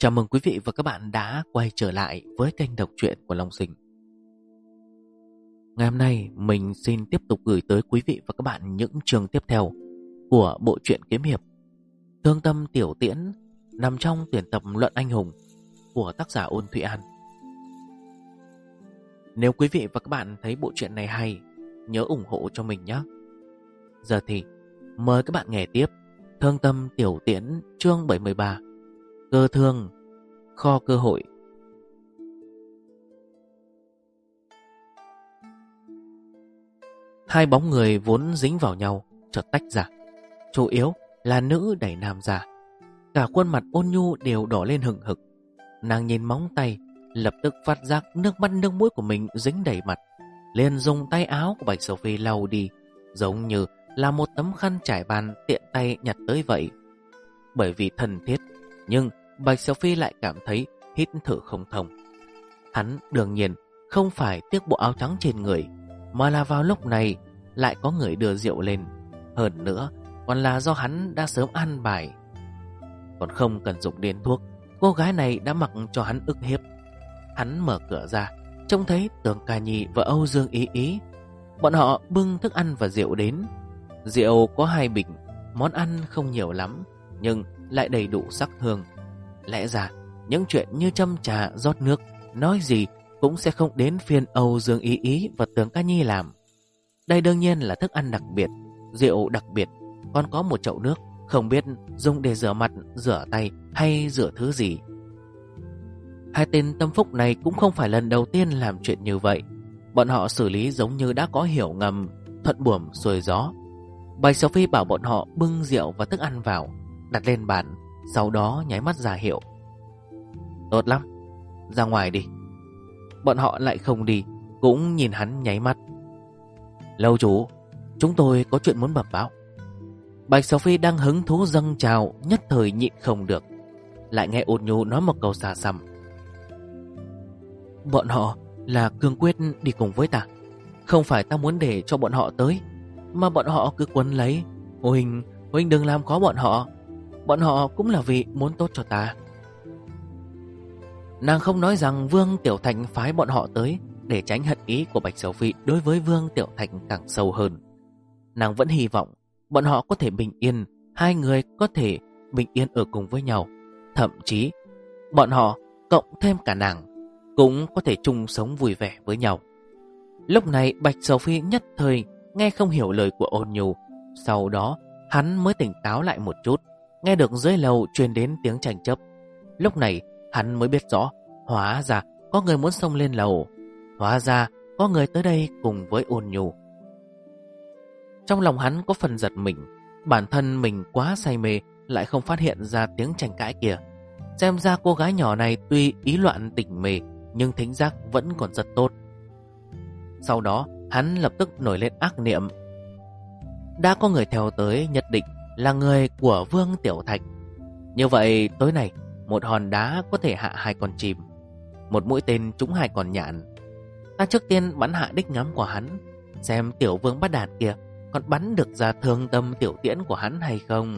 Chào mừng quý vị và các bạn đã quay trở lại với kênh đọc truyện của Long Sinh. Ngày hôm nay mình xin tiếp tục gửi tới quý vị và các bạn những chương tiếp theo của bộ truyện kiếm hiệp Thương Tâm Tiểu Tiễn, nằm trong tuyển tập Luận Anh Hùng của tác giả Ôn Thụy An. Nếu quý vị và các bạn thấy bộ truyện này hay, nhớ ủng hộ cho mình nhé. Giờ thì mời các bạn nghe tiếp Thương Tâm Tiểu Tiễn chương 73, Cơ Thương, Kho Cơ Hội. Hai bóng người vốn dính vào nhau chợt tách ra, chủ yếu là nữ đẩy nam ra. Cả khuôn mặt ôn nhu đều đỏ lên hừng hực. Nàng nhìn móng tay, lập tức phát giác nước mắt nước mũi của mình dính đầy mặt, liền dùng tay áo của Bạch Sophie lau đi, giống như là một tấm khăn trải bàn tiện tay nhặt tới vậy. Bởi vì thân thiết, nhưng Bạch Sophie lại cảm thấy hít thở không thông. Hắn đương nhiên không phải tiếc bộ áo trắng trên người, mà là vào lúc này lại có người đưa rượu lên. Hơn nữa còn là do hắn đã sớm ăn bài. Còn không cần dùng đến thuốc, cô gái này đã mặc cho hắn ức hiếp. Hắn mở cửa ra, trông thấy Tưởng Ca Nhi và Âu Dương Ý Ý. Bọn họ bưng thức ăn và rượu đến. Rượu có 2 bình, món ăn không nhiều lắm, nhưng lại đầy đủ sắc hương. Lẽ ra những chuyện như châm trà rót nước, nói gì cũng sẽ không đến phiên Âu Dương Ý Ý và Tưởng Ca Nhi làm. Đây đương nhiên là thức ăn đặc biệt, rượu đặc biệt, còn có một chậu nước không biết dùng để rửa mặt, rửa tay hay rửa thứ gì. Hai tên tâm phúc này cũng không phải lần đầu tiên làm chuyện như vậy. Bọn họ xử lý giống như đã có hiểu ngầm, thuận buồm xuôi gió. Bạch Sophie bảo bọn họ bưng rượu và thức ăn vào, đặt lên bàn, sau đó nháy mắt ra hiệu. Tốt lắm, ra ngoài đi. Bọn họ lại không đi, cũng nhìn hắn nháy mắt. Lâu chủ, chúng tôi có chuyện muốn bẩm báo. Bạch Sophie đang hứng thú dâng trào, nhất thời nhịn không được. Lại nghe ôn nhu nói một câu xa xăm. Bọn họ là cương quyết đi cùng với ta. Không phải ta muốn để cho bọn họ tới, mà bọn họ cứ quấn lấy. Huynh đừng làm khó bọn họ. Bọn họ cũng là vì muốn tốt cho ta. Nàng không nói rằng Vương Tiểu Thành phái bọn họ tới để tránh hận ý của Bạch Sophie đối với Vương Tiểu Thành càng sâu hơn. Nàng vẫn hy vọng bọn họ có thể bình yên, hai người có thể bình yên ở cùng với nhau. Thậm chí bọn họ cộng thêm cả nàng cũng có thể chung sống vui vẻ với nhau. Lúc này Bạch Sophie nhất thời nghe không hiểu lời của ôn nhu. Sau đó hắn mới tỉnh táo lại một chút, nghe được dưới lầu truyền đến tiếng tranh chấp. Lúc này hắn mới biết rõ, hóa ra có người muốn xông lên lầu, hóa ra có người tới đây cùng với ôn nhu. Trong lòng hắn có phần giật mình, bản thân mình quá say mê lại không phát hiện ra tiếng tranh cãi kia. Xem ra cô gái nhỏ này tuy ý loạn tỉnh mê, nhưng thính giác vẫn còn rất tốt. Sau đó hắn lập tức nổi lên ác niệm. Đã có người theo tới, nhất định là người của Vương Tiểu Thạch. Như vậy tối nay một hòn đá có thể hạ 2 con chim, một mũi tên trúng 2 con nhạn. Ta trước tiên bắn hạ đích ngắm của hắn, xem tiểu vương bát đạt kia còn bắn được ra thương tâm tiểu tiễn của hắn hay không.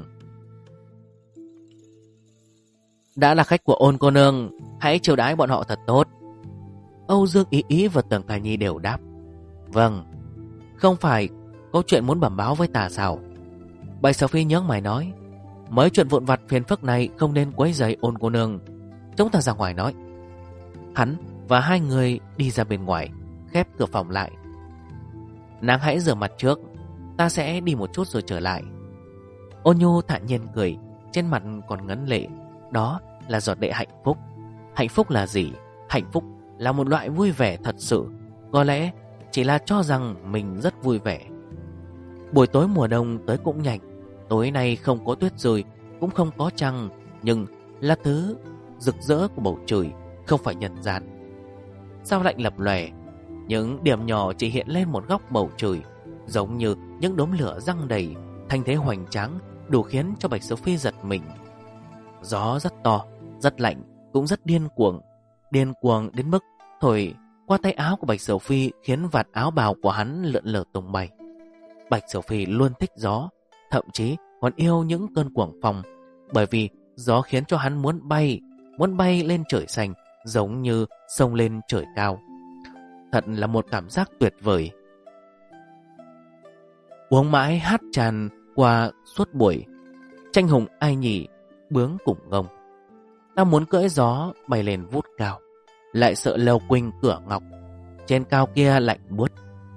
Đã là khách của ôn cô nương, hãy chiêu đãi bọn họ thật tốt. Âu Dương Ý Ý và Tưởng Ca Nhi đều đáp. Vâng, không phải có chuyện muốn bẩm báo với ta sao? Bạch Sophie nhớ mày nói. Mấy chuyện vụn vặt phiền phức này không nên quấy rầy ôn cô nương, chúng ta ra ngoài nói. Hắn và hai người đi ra bên ngoài, khép cửa phòng lại. Nàng hãy rửa mặt trước, ta sẽ đi một chút rồi trở lại. Ôn nhu thản nhiên cười, trên mặt còn ngấn lệ. Đó là giọt lệ hạnh phúc. Hạnh phúc là gì? Hạnh phúc là một loại vui vẻ thật sự. Có lẽ chỉ là cho rằng mình rất vui vẻ. Buổi tối mùa đông tới cũng nhanh. Tối nay không có tuyết rơi, cũng không có trăng, nhưng là thứ rực rỡ của bầu trời, không phải nhân gian. Sao lạnh lập lòe, những điểm nhỏ chỉ hiện lên một góc bầu trời, giống như những đốm lửa răng đầy, thanh thế hoành tráng, đủ khiến cho Bạch Sophie giật mình. Gió rất to, rất lạnh, cũng rất điên cuồng đến mức thổi qua tay áo của Bạch Sophie khiến vạt áo bào của hắn lượn lờ tung bay. Bạch Sophie luôn thích gió, thậm chí còn yêu những cơn cuồng phong, bởi vì gió khiến cho hắn muốn bay, muốn bay lên trời xanh, giống như sông lên trời cao. Thật là một cảm giác tuyệt vời. Uống mãi hát tràn qua suốt buổi, tranh hùng ai nhỉ, bướng cùng ngông. Ta muốn cưỡi gió bay lên vút cao, lại sợ leo quỳnh cửa ngọc, trên cao kia lạnh buốt.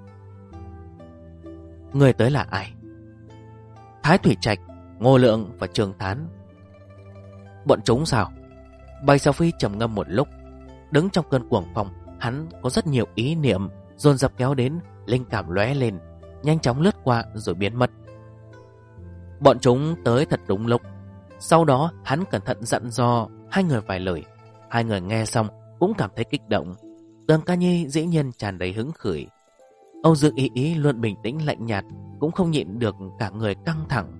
Người tới là ai? Thái Thủy Trạch, Ngô Lượng và Trương Thán. Bọn chúng sao? Bạch Sầu Phi trầm ngâm một lúc. Đứng trong cơn cuồng phong, hắn có rất nhiều ý niệm dồn dập kéo đến, linh cảm lóe lên, nhanh chóng lướt qua rồi biến mất. Bọn chúng tới thật đúng lúc. Sau đó hắn cẩn thận dặn dò hai người vài lời. Hai người nghe xong cũng cảm thấy kích động. Tường Ca Nhi dĩ nhiên tràn đầy hứng khởi. Âu Dương Ý Ý luôn bình tĩnh lạnh nhạt, cũng không nhịn được cả người căng thẳng.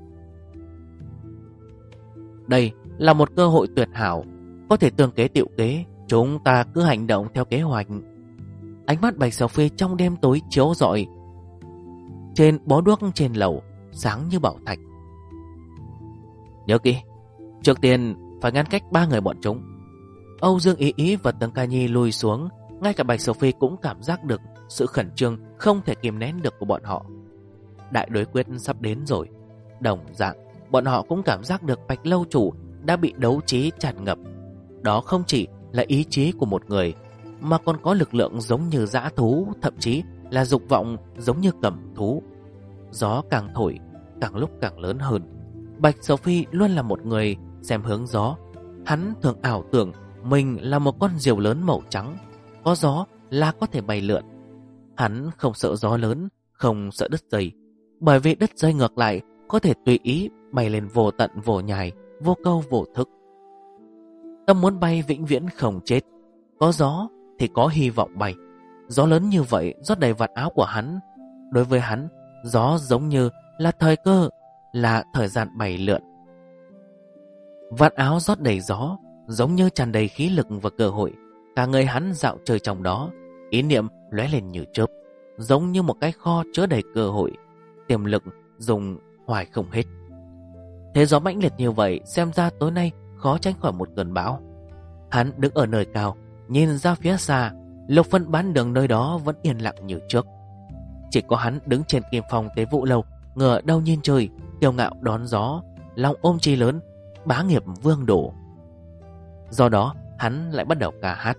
Đây là một cơ hội tuyệt hảo, có thể tương kế tiệu kế. Chúng ta cứ hành động theo kế hoạch. Ánh mắt Bạch Sầu Phi trong đêm tối chiếu rọi trên bó đuốc trên lầu, sáng như bảo thạch. Nhớ kỹ, trước tiên phải ngăn cách ba người bọn chúng. Âu Dương Ý Ý và Tường Ca Nhi lùi xuống. Ngay cả Bạch Sầu Phi cũng cảm giác được sự khẩn trương không thể kìm nén được của bọn họ. Đại đối quyết sắp đến rồi. Đồng dạng, bọn họ cũng cảm giác được Bạch lâu chủ đã bị đấu trí tràn ngập. Đó không chỉ là ý chí của một người, mà còn có lực lượng giống như dã thú, thậm chí là dục vọng giống như cầm thú. Gió càng thổi, càng lúc càng lớn hơn. Bạch Sầu Phi luôn là một người xem hướng gió. Hắn thường ảo tưởng mình là một con diều lớn màu trắng, có gió là có thể bay lượn. Hắn không sợ gió lớn, không sợ đứt dây, bởi vì đứt dây ngược lại có thể tùy ý bay lên vô tận vô nhai, vô câu vô thức. Tâm muốn bay vĩnh viễn không chết. Có gió thì có hy vọng bay. Gió lớn như vậy rót đầy vạt áo của hắn. Đối với hắn, gió giống như là thời cơ, là thời gian bay lượn. Vạt áo rót đầy gió, giống như tràn đầy khí lực và cơ hội. Cả người hắn dạo chơi trong đó, ý niệm lóe lên như chớp, giống như một cái kho chứa đầy cơ hội, tiềm lực dùng hoài không hết. Thế gió mãnh liệt như vậy, xem ra tối nay khó tránh khỏi một cơn bão. Hắn đứng ở nơi cao, nhìn ra phía xa, Lục Phân bán đường nơi đó vẫn yên lặng như trước. Chỉ có hắn đứng trên kim phong Tế Vũ Lâu, ngửa đầu nhìn trời, kiêu ngạo đón gió, lòng ôm chi lớn, bá nghiệp vương đổ. Do đó hắn lại bắt đầu ca hát.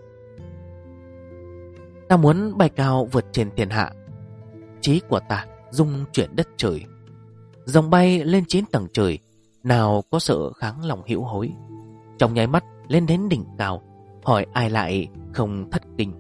Ta muốn bay cao vượt trên thiên hạ, chí của ta dung chuyển đất trời. Dòng bay lên 9 tầng trời, nào có sợ kháng lòng hữu hối. Trong nháy mắt lên đến đỉnh cao, hỏi ai lại không thất kinh.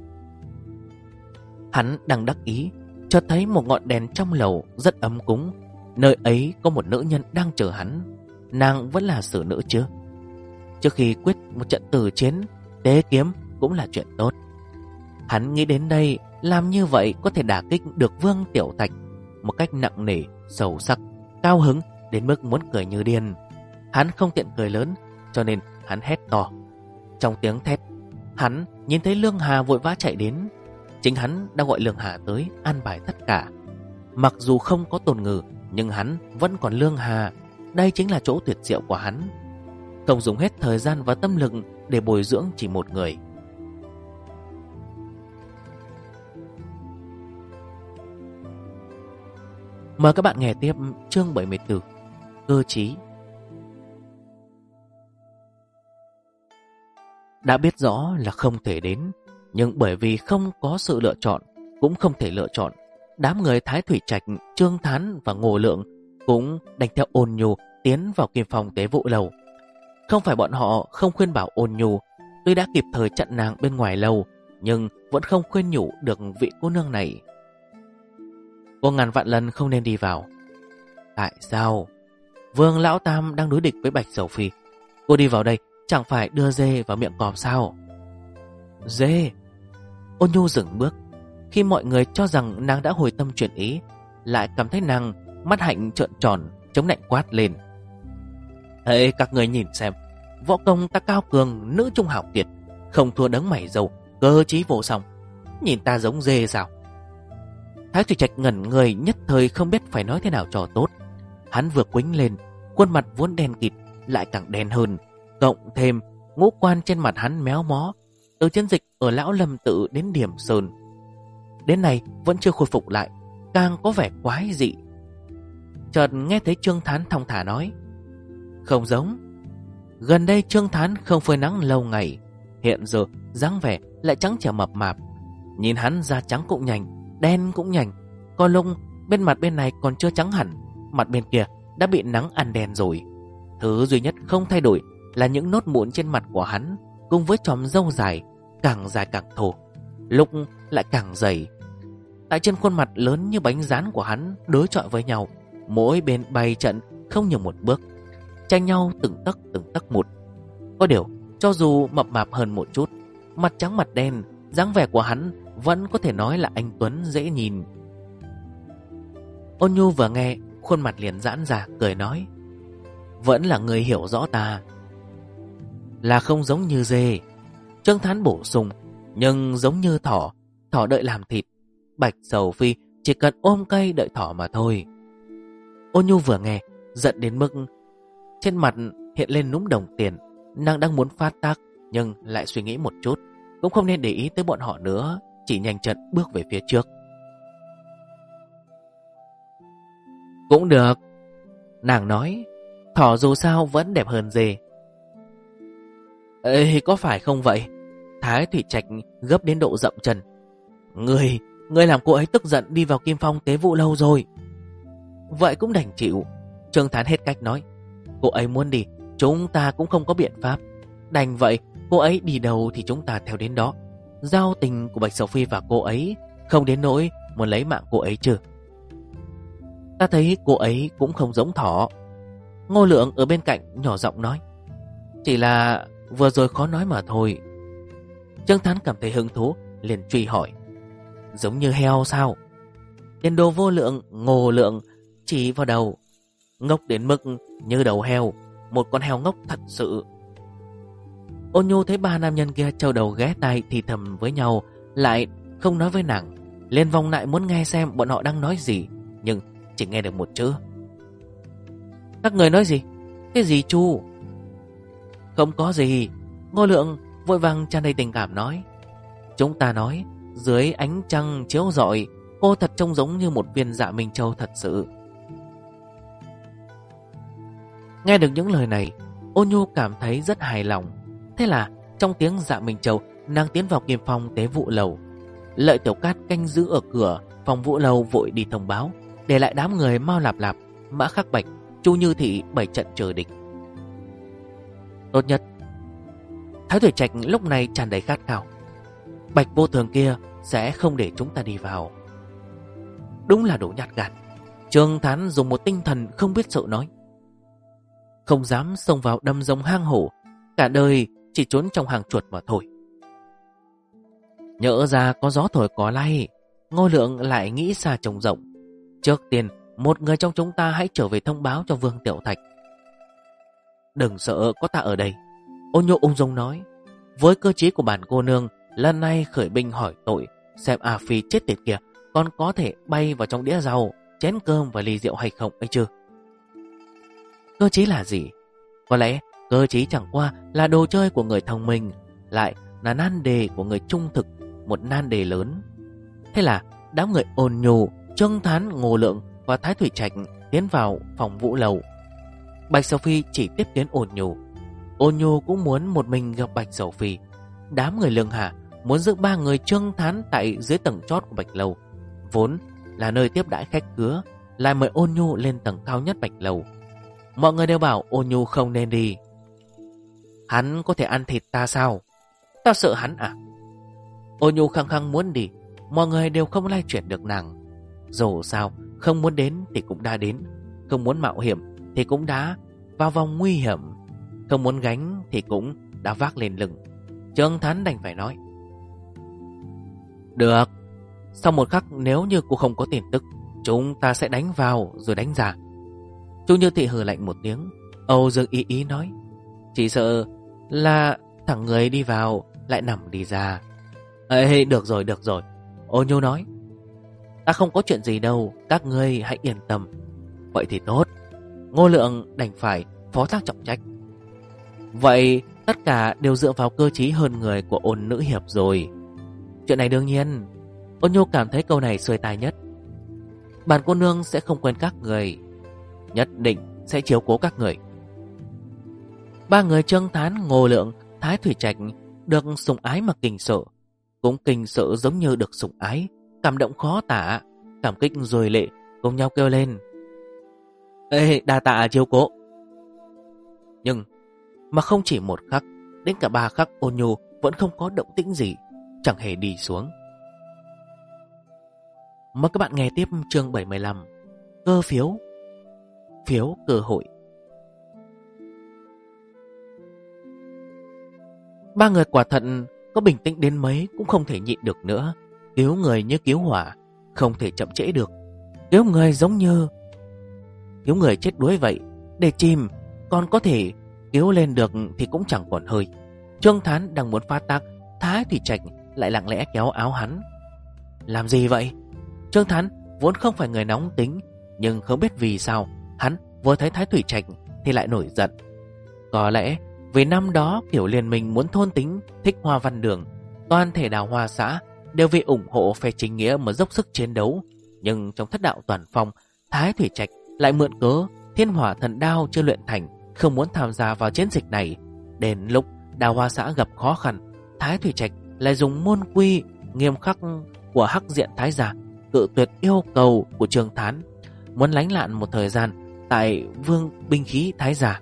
Hắn đang đắc ý, chợt thấy một ngọn đèn trong lầu rất ấm cúng. Nơi ấy có một nữ nhân đang chờ hắn. Nàng vẫn là xử nữ chứ. Trước khi quyết một trận tử chiến, tế kiếm cũng là chuyện tốt. Hắn nghĩ đến đây, làm như vậy có thể đả kích được Vương Tiểu Thạch một cách nặng nề, sâu sắc, cao hứng đến mức muốn cười như điên. Hắn không tiện cười lớn, cho nên hắn hét to. Trong tiếng thét, hắn nhìn thấy Lương Hà vội vã chạy đến. Chính hắn đã gọi Lương Hà tới an bài tất cả. Mặc dù không có Tôn Ngừ, nhưng hắn vẫn còn Lương Hà. Đây chính là chỗ tuyệt diệu của hắn, không dùng hết thời gian và tâm lực để bồi dưỡng chỉ một người. Mời các bạn nghe tiếp chương 74, cơ trí. Đã biết rõ là không thể đến, nhưng bởi vì không có sự lựa chọn, cũng không thể lựa chọn, đám người Thái Thủy Trạch, Trương Thán và Ngô Lượng cũng đành theo Ôn Nhu tiến vào kim phòng Tế Vũ Lầu. Không phải bọn họ không khuyên bảo Ôn Nhu, tuy đã kịp thời chặn nàng bên ngoài lầu, nhưng vẫn không khuyên nhủ được vị cô nương này. Cô ngàn vạn lần không nên đi vào. Tại sao? Vương Lão Tam đang đối địch với Bạch Sầu Phi. Cô đi vào đây chẳng phải đưa dê vào miệng cọp sao? Dê? Ôn Nhu dừng bước. Khi mọi người cho rằng nàng đã hồi tâm chuyển ý, lại cảm thấy nàng mắt hạnh trợn tròn, chống nạnh quát lên. Hễ các người nhìn xem, võ công ta cao cường, nữ trung hảo kiệt, không thua đấng mày râu, cơ trí vô song. Nhìn ta giống dê sao? Thái Thủy Trạch ngẩn người, nhất thời không biết phải nói thế nào cho tốt. Hắn vừa quĩnh lên, khuôn mặt vốn đen kịt lại càng đen hơn, cộng thêm ngũ quan trên mặt hắn méo mó. Từ chiến dịch ở Lão Lâm Tự đến Điểm Sơn, đến nay vẫn chưa khôi phục lại, càng có vẻ quái dị. Chợt nghe thấy Trương Thán thong thả nói: "Không giống. Gần đây Trương Thán không phơi nắng lâu ngày, hiện giờ dáng vẻ lại trắng trẻo mập mạp. Nhìn hắn da trắng cũng nhanh, đen cũng nhanh. Có lúc bên mặt bên này còn chưa trắng hẳn, mặt bên kia đã bị nắng ăn đen rồi. Thứ duy nhất không thay đổi là những nốt mụn trên mặt của hắn, cùng với chòm râu dài càng thô, lúc lại càng dày. Tại trên khuôn mặt lớn như bánh rán của hắn đối chọi với nhau, mỗi bên bày trận không nhiều một bước, tranh nhau từng tấc một. Có điều, cho dù mập mạp hơn một chút, mặt trắng mặt đen, dáng vẻ của hắn vẫn có thể nói là anh tuấn dễ nhìn." Ôn Nhu vừa nghe, khuôn mặt liền giãn ra, cười nói: "Vẫn là người hiểu rõ ta. Là không giống như dê." Trương Thán bổ sung: "Nhưng giống như thỏ, thỏ đợi làm thịt. Bạch Sầu Phi chỉ cần ôm cây đợi thỏ mà thôi." Ôn Nhu vừa nghe, giận đến mức trên mặt hiện lên núm đồng tiền. Nàng đang muốn phát tác, nhưng lại suy nghĩ một chút, cũng không nên để ý tới bọn họ nữa, chỉ nhanh chân bước về phía trước. "Cũng được," nàng nói, "thỏ dù sao vẫn đẹp hơn dê." "Ê, có phải không vậy?" Thái Thủy Trạch gấp đến độ dậm chân. Ngươi làm cô ấy tức giận đi vào Kim Phong Tế Vụ Lâu rồi." "Vậy cũng đành chịu." Trương Thán hết cách nói: "Cô ấy muốn đi, chúng ta cũng không có biện pháp. Đành vậy, cô ấy đi đâu thì chúng ta theo đến đó. Giao tình của Bạch Sầu Phi và cô ấy không đến nỗi muốn lấy mạng cô ấy chứ." "Ta thấy cô ấy cũng không giống thỏ." Ngô Lượng ở bên cạnh nhỏ giọng nói: "Chỉ là vừa rồi khó nói mà thôi." Trương Thán cảm thấy hứng thú, liền truy hỏi: "Giống như heo sao?" Tiền đồ vô lượng Ngô Lượng chỉ vào đầu: "Ngốc đến mức như đầu heo, một con heo ngốc thật sự." Ôn Nhu thấy ba nam nhân kia trâu đầu ghé tai thì thầm với nhau, lại không nói với nàng, liền vòng lại muốn nghe xem bọn họ đang nói gì, nhưng chỉ nghe được một chữ: "Các người nói gì? Cái gì Chu?" "Không có gì." Ngô Lượng vội vàng tràn đầy tình cảm nói: "Chúng ta nói dưới ánh trăng chiếu rọi, cô thật trông giống như một viên dạ Minh Châu thật sự." Nghe được những lời này, Ôn Nhu cảm thấy rất hài lòng. Thế là trong tiếng dạ Minh Châu, nàng tiến vào Kim Phong Tế Vụ Lầu. Lợi Tiểu Cát canh giữ ở cửa phòng Vũ Lầu vội đi thông báo, để lại đám người Mao Lạp Lạp, Mã Khắc Bạch, Chu Như Thị bày trận chờ địch. Tốt nhất, Thái Thủy Trạch lúc này tràn đầy khát khao. Bạch Vô Thường kia sẽ không để chúng ta đi vào. Đúng là đồ nhát gan. Trương Thán dùng một tinh thần không biết sợ nói: "Không dám xông vào đâm giống hang hổ, cả đời chỉ trốn trong hàng chuột mà thôi." Nhỡ ra có gió thổi có lay. Ngô Lượng lại nghĩ xa trông rộng. Trước tiên, một người trong chúng ta hãy trở về thông báo cho Vương Tiểu Thạch. "Đừng sợ, có ta ở đây." Ôn Nhu ung dung nói: "Với cơ trí của bản cô nương, lần này khởi binh hỏi tội, xem A Phi chết tiệt kia còn có thể bay vào trong đĩa rau, chén cơm và ly rượu hay không ấy chứ." Cơ trí là gì? Có lẽ cơ trí chẳng qua là đồ chơi của người thông minh, lại là nan đề của người trung thực, một nan đề lớn. Thế là đám người Ôn Nhu, Trương Thán, Ngô Lượng và Thái Thủy Trạch tiến vào phòng Vũ Lầu. Bạch Sầu Phi chỉ tiếp tiến Ôn Nhu. Ôn Nhu cũng muốn một mình gặp Bạch Sầu Phi. Đám người Lương Hà muốn giữ ba người Trương Thán tại dưới tầng chót của Bạch Lầu, vốn là nơi tiếp đãi khách khứa, lại mời Ôn Nhu lên tầng cao nhất Bạch Lầu. Mọi người đều bảo Ôn Nhu không nên đi. "Hắn có thể ăn thịt ta sao? Ta sợ hắn à?" Ôn Nhu khăng khăng muốn đi. Mọi người đều không lay chuyển được nàng. Dù sao, không muốn đến thì cũng đã đến, không muốn mạo hiểm thì cũng đã vào vòng nguy hiểm, không muốn gánh thì cũng đã vác lên lưng. Trương Thán đành phải nói: "Được. Sau một khắc nếu như cô không có tin tức, chúng ta sẽ đánh vào rồi đánh ra." Chu Như Thị hừ lạnh một tiếng. Âu Dương Ý Ý nói: "Chỉ sợ là thằng người đi vào lại nằm đi ra." "Ê, được rồi. Ô Nhu nói: "Ta không có chuyện gì đâu, các ngươi hãy yên tâm." "Vậy thì tốt." Ngô Lượng đành phải phó thác trọng trách: "Vậy Tất cả đều dựa vào cơ trí hơn người của Ôn nữ hiệp rồi. Chuyện này đương nhiên. Ôn Nhu cảm thấy câu này xuôi tai nhất. Bản cô nương sẽ không quên các người, nhất định sẽ chiếu cố các người. Ba người Trương Thán, Ngô Lượng, Thái Thủy Trạch được sủng ái mà kinh sợ, cũng kinh sợ giống như được sủng ái, cảm động khó tả, cảm kích rồi lệ, cùng nhau kêu lên: Ê, đa tạ chiếu cố. Nhưng mà không chỉ một khắc, đến cả 3 khắc Ôn Nhu vẫn không có động tĩnh gì, chẳng hề đi xuống. Mời các bạn nghe tiếp chương 75, cơ phiếu, phiếu cơ hội. Ba người quả thật có bình tĩnh đến mấy cũng không thể nhịn được nữa. Cứu người như cứu hỏa, không thể chậm trễ được. Cứu người giống như cứu người chết đuối vậy. Để chìm còn có thể cứu lên được thì cũng chẳng còn hơi. Trương Thán đang muốn phát tác, Thái Thủy Trạch lại lặng lẽ kéo áo hắn. Làm gì vậy? Trương Thán vốn không phải người nóng tính, nhưng không biết vì sao hắn vừa thấy Thái Thủy Trạch thì lại nổi giận. Có lẽ vì năm đó Kiểu Liên Minh muốn thôn tính Thích Hoa Văn Đường, toàn thể Đào Hoa xã đều vì ủng hộ phe chính nghĩa mà dốc sức chiến đấu. Nhưng trong thất đạo toàn phong, Thái Thủy Trạch lại mượn cớ Thiên Hỏa Thần Đao chưa luyện thành, không muốn tham gia vào chiến dịch này. Đến lúc Đào Hoa xã gặp khó khăn, Thái Thủy Trạch lại dùng môn quy nghiêm khắc của Hắc Diện Thái Giả cự tuyệt yêu cầu của Trương Thán, muốn lánh lạn một thời gian tại Vương Binh Khí Thái Giả.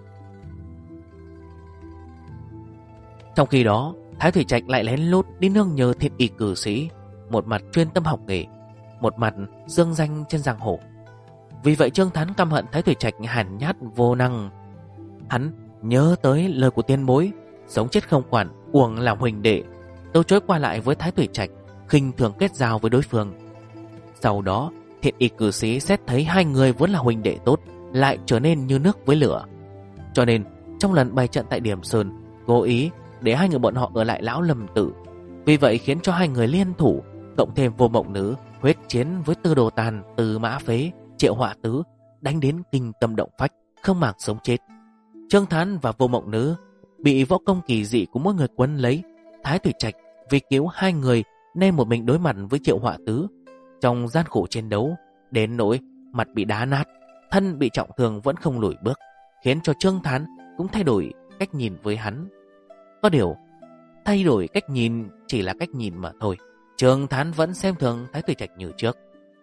Trong khi đó, Thái Thủy Trạch lại lén lút đi nương nhờ Thiên Y cử sĩ, một mặt chuyên tâm học nghề, một mặt dương danh trên giang hồ. Vì vậy Trương Thán căm hận Thái Thủy Trạch hèn nhát vô năng. Hắn nhớ tới lời của tiên bối, sống chết không quản, uổng làm huynh đệ, từ chối qua lại với Thái Thủy Trạch, khinh thường kết giao với đối phương. Sau đó, Thiên Y cử sĩ xét thấy hai người vốn là huynh đệ tốt, lại trở nên như nước với lửa. Cho nên, trong lần bày trận tại Điểm Sơn, cố ý để hai người bọn họ ở lại Lão Lâm Tự. Vì vậy khiến cho hai người liên thủ, cộng thêm Vô Mộng Nữ huyết chiến với Tư Đồ Tàn, Từ Mã Phế, Triệu Họa Tứ, đánh đến kinh tâm động phách, không màng sống chết. Trương Thán và Vô Mộng Nữ bị võ công kỳ dị của mỗi người quấn lấy. Thái Thủy Trạch vì cứu hai người nên một mình đối mặt với Triệu Họa Tứ trong gian khổ chiến đấu, đến nỗi mặt bị đá nát, thân bị trọng thương vẫn không lùi bước, khiến cho Trương Thán cũng thay đổi cách nhìn với hắn. Có điều, thay đổi cách nhìn chỉ là cách nhìn mà thôi. Trương Thán vẫn xem thường Thái Thủy Trạch như trước.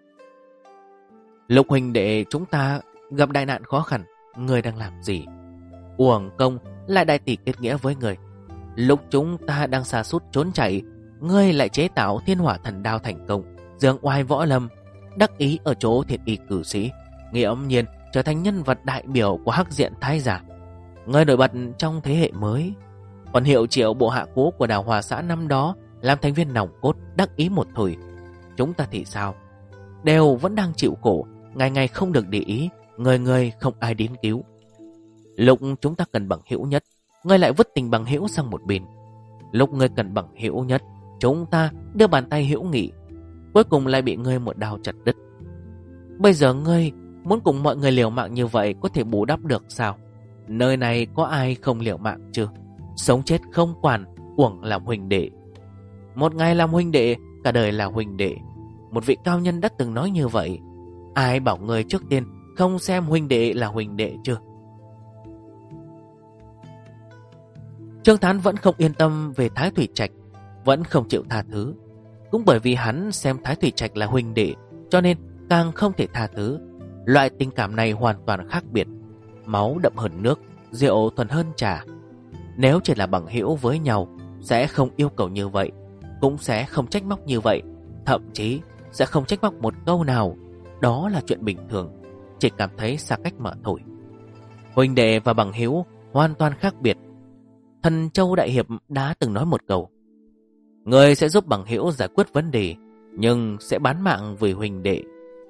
Lục huynh đệ chúng ta gặp đại nạn khó khăn, người đang làm gì? Uổng công lại đại tỷ kết nghĩa với người. Lúc chúng ta đang sa sút trốn chạy, ngươi lại chế tạo Thiên Hỏa Thần Đao thành công, dương oai võ lâm, đắc ý ở chỗ Thiên Y cử sĩ, nghiễm nhiên trở thành nhân vật đại biểu của Hắc Diện Thái Giả. Ngươi nổi bật trong thế hệ mới. Còn hiệu Triệu bộ hạ cố của Đào Hoa xã năm đó làm thành viên nòng cốt, đắc ý một thời. Chúng ta thì sao? Đều vẫn đang chịu khổ, ngày ngày không được để ý, người người không ai đến cứu. Lúc chúng ta cần bằng hữu nhất, ngươi lại vứt tình bằng hữu sang một bên. Lúc ngươi cần bằng hữu nhất, chúng ta đưa bàn tay hữu nghị, cuối cùng lại bị ngươi một đao chặt đứt. Bây giờ ngươi muốn cùng mọi người liều mạng như vậy có thể bù đắp được sao? Nơi này có ai không liều mạng chứ? Sống chết không quản, uổng làm huynh đệ. Một ngày làm huynh đệ, cả đời là huynh đệ. Một vị cao nhân đã từng nói như vậy. Ai bảo người trước tiên không xem huynh đệ là huynh đệ chứ? Trương Thán vẫn không yên tâm về Thái Thủy Trạch, vẫn không chịu tha thứ. Cũng bởi vì hắn xem Thái Thủy Trạch là huynh đệ, cho nên càng không thể tha thứ. Loại tình cảm này hoàn toàn khác biệt. Máu đậm hơn nước, rượu thuần hơn trà. Nếu chỉ là bằng hữu với nhau, sẽ không yêu cầu như vậy, cũng sẽ không trách móc như vậy, thậm chí sẽ không trách móc một câu nào. Đó là chuyện bình thường, chỉ cảm thấy xa cách mà thôi. Huynh đệ và bằng hữu hoàn toàn khác biệt. Thần Châu Đại Hiệp đã từng nói một câu: người sẽ giúp bằng hữu giải quyết vấn đề, nhưng sẽ bán mạng vì huynh đệ.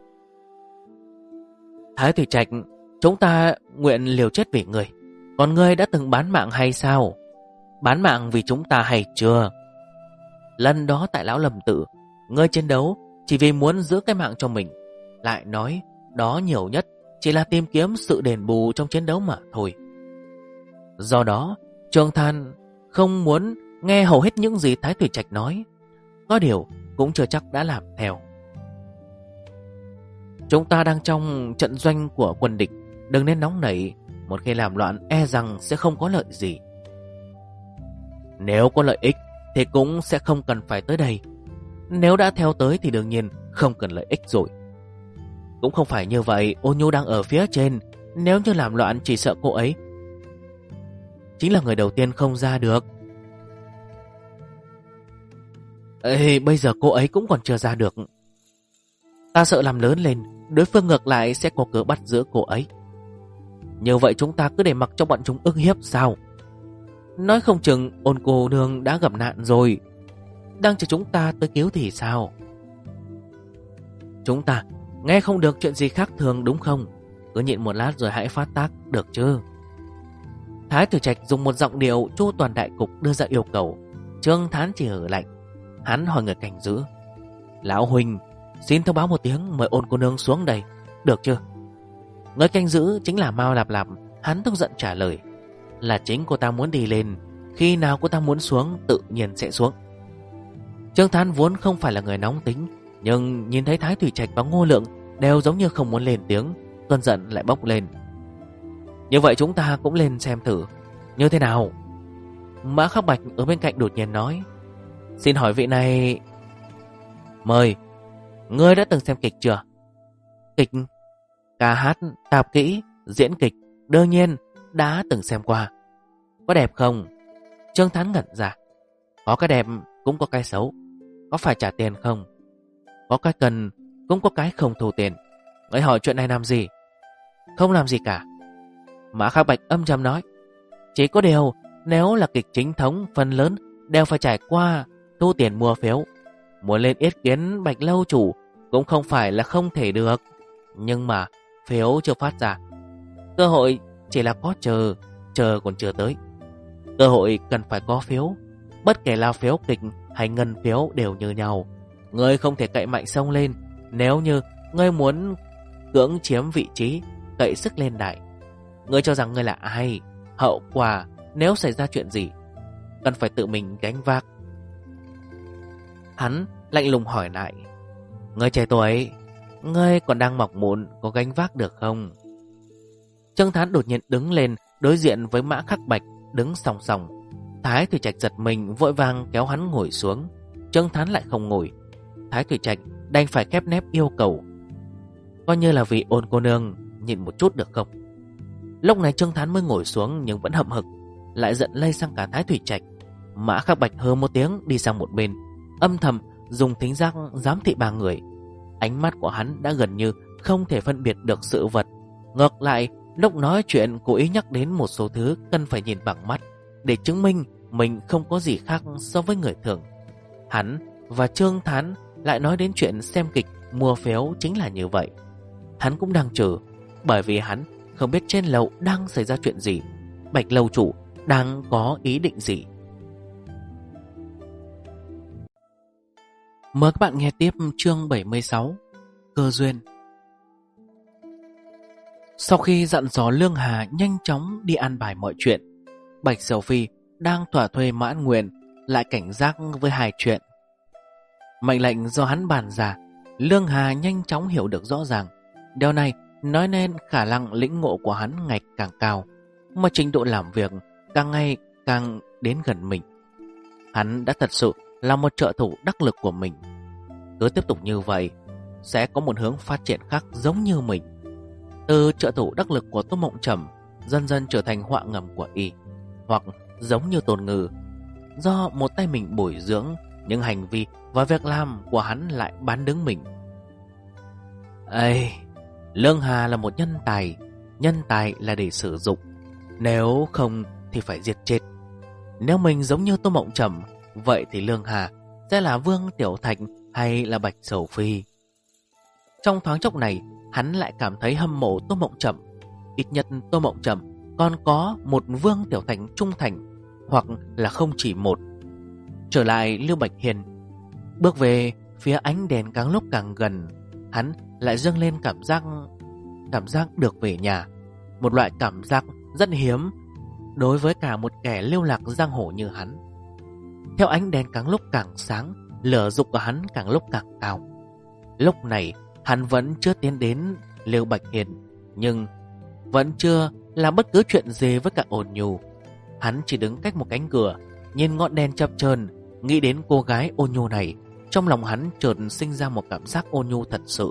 Thái Thủy Trạch, chúng ta nguyện liều chết vì người. Còn ngươi đã từng bán mạng hay sao? Bán mạng vì chúng ta hay chưa? Lần đó tại Lão Lâm Tự, ngươi chiến đấu chỉ vì muốn giữ cái mạng cho mình, lại nói đó nhiều nhất chỉ là tìm kiếm sự đền bù trong chiến đấu mà thôi. Do đó, Trương Than không muốn nghe hầu hết những gì Thái Thủy Trạch nói, có điều cũng chưa chắc đã làm theo. Chúng ta đang trong trận doanh của quân địch, đừng nên nóng nảy, một khi làm loạn e rằng sẽ không có lợi gì. Nếu có lợi ích thì cũng sẽ không cần phải tới đây. Nếu đã theo tới thì đương nhiên không cần lợi ích rồi. Cũng không phải như vậy, Ôn Nhu đang ở phía trên, nếu như làm loạn chỉ sợ cô ấy chính là người đầu tiên không ra được. Ê, bây giờ cô ấy cũng còn chưa ra được. Ta sợ làm lớn lên, đối phương ngược lại sẽ có cớ bắt giữ cô ấy. Như vậy chúng ta cứ để mặc cho bọn chúng ức hiếp sao? Nói không chừng Ôn cô nương đã gặp nạn rồi, đang chờ chúng ta tới cứu thì sao? Chúng ta nghe không được chuyện gì khác thường đúng không? Cứ nhịn một lát rồi hãy phát tác được chứ? Thái Tử Trạch dùng một giọng điệu chu toàn đại cục đưa ra yêu cầu. Trương Thán chỉ hử lạnh. Hắn hỏi người canh giữ: Lão huynh, xin thông báo một tiếng mời Ôn cô nương xuống đây, được chưa? Người canh giữ chính là Mao Lạp Lạp. Hắn tức giận trả lời: Là chính cô ta muốn đi lên, khi nào cô ta muốn xuống tự nhiên sẽ xuống. Trương Thán vốn không phải là người nóng tính, nhưng nhìn thấy Thái Thủy Trạch và Ngô Lượng đều giống như không muốn lên tiếng, cơn giận lại bốc lên. Như vậy chúng ta cũng lên xem thử như thế nào. Mã Khắc Bạch ở bên cạnh đột nhiên nói: Xin hỏi vị này... Mời, ngươi đã từng xem kịch chưa? Kịch, ca hát, tạp kỹ, diễn kịch, đương nhiên đã từng xem qua. Có đẹp không? Trương Thán ngẩn ra. Có cái đẹp cũng có cái xấu. Có phải trả tiền không? Có cái cần cũng có cái không thu tiền. Ngươi hỏi chuyện này làm gì? Không làm gì cả. Mã Khắc Bạch âm trầm nói: Chỉ có điều nếu là kịch chính thống, phần lớn đều phải trải qua thu tiền mua phiếu. Muốn lên yết kiến Bạch lâu chủ cũng không phải là không thể được, nhưng mà phiếu chưa phát ra. Cơ hội chỉ là có chờ còn chưa tới. Cơ hội cần phải có phiếu. Bất kể là phiếu kịch hay ngân phiếu đều như nhau. Ngươi không thể cậy mạnh xông lên. Nếu như ngươi muốn cưỡng chiếm vị trí, cậy sức lên đại, ngươi cho rằng ngươi là ai? Hậu quả nếu xảy ra chuyện gì cần phải tự mình gánh vác. Hắn lạnh lùng hỏi lại: Ngươi trẻ tuổi, ngươi còn đang mọc mụn, có gánh vác được không? Trương Thán đột nhiên đứng lên đối diện với Mã Khắc Bạch, đứng song song. Thái Thủy Trạch giật mình vội vàng kéo hắn ngồi xuống. Trương Thán lại không ngồi. Thái Thủy Trạch đành phải khép nép yêu cầu: Coi như là vì Ôn cô nương, nhịn một chút được không? Lúc này Trương Thán mới ngồi xuống nhưng vẫn hậm hực, lại giận lây sang cả Thái Thủy Trạch. Mã Khắc Bạch hừ một tiếng đi sang một bên, âm thầm dùng thính giác giám thị ba người. Ánh mắt của hắn đã gần như không thể phân biệt được sự vật. Ngược lại, lúc nói chuyện cố ý nhắc đến một số thứ cần phải nhìn bằng mắt, để chứng minh mình không có gì khác so với người thường. Hắn và Trương Thán lại nói đến chuyện xem kịch, mua phiếu chính là như vậy. Hắn cũng đang chờ, bởi vì hắn không biết trên lầu đang xảy ra chuyện gì, Bạch lâu chủ đang có ý định gì. Mời các bạn nghe tiếp chương 76, Cơ duyên. Sau khi dặn dò Lương Hà nhanh chóng đi an bài mọi chuyện, Bạch Sầu Phi đang thỏa thuê mãn nguyện lại cảnh giác với hai chuyện. Mệnh lệnh do hắn bàn ra, Lương Hà nhanh chóng hiểu được rõ ràng. Điều này nói nên khả năng lĩnh ngộ của hắn ngày càng cao, mà trình độ làm việc càng ngày càng đến gần mình. Hắn đã thật sự là một trợ thủ đắc lực của mình. Cứ tiếp tục như vậy, sẽ có một hướng phát triển khác giống như mình. Từ trợ thủ đắc lực của Tô Mộng Trầm dần dần trở thành họa ngầm của y, hoặc giống như Tôn Ngư, do một tay mình bồi dưỡng, những hành vi và việc làm của hắn lại bán đứng mình. Ây, Lương Hà là một nhân tài là để sử dụng, nếu không thì phải diệt chết. Nếu mình giống như Tô Mộng Trầm, vậy thì Lương Hà sẽ là Vương Tiểu Thạch hay là Bạch Sầu Phi? Trong thoáng chốc này, hắn lại cảm thấy hâm mộ Tô Mộng Trầm. Ít nhất Tô Mộng Trầm còn có một Vương Tiểu Thạch trung thành, hoặc là không chỉ một. Trở lại Lưu Bạch Hiền, bước về phía ánh đèn càng lúc càng gần, hắn lại dâng lên cảm giác được về nhà. Một loại cảm giác rất hiếm, đối với cả một kẻ lưu lạc giang hồ như hắn. Theo ánh đèn càng lúc càng sáng, lửa dục của hắn càng lúc càng cao. Lúc này hắn vẫn chưa tiến đến Lưu Bạch Hiền, nhưng vẫn chưa làm bất cứ chuyện gì với cả Ôn Nhu. Hắn chỉ đứng cách một cánh cửa, nhìn ngọn đèn chập chờn, nghĩ đến cô gái Ôn Nhu này. Trong lòng hắn chợt sinh ra một cảm giác ôn nhu thật sự.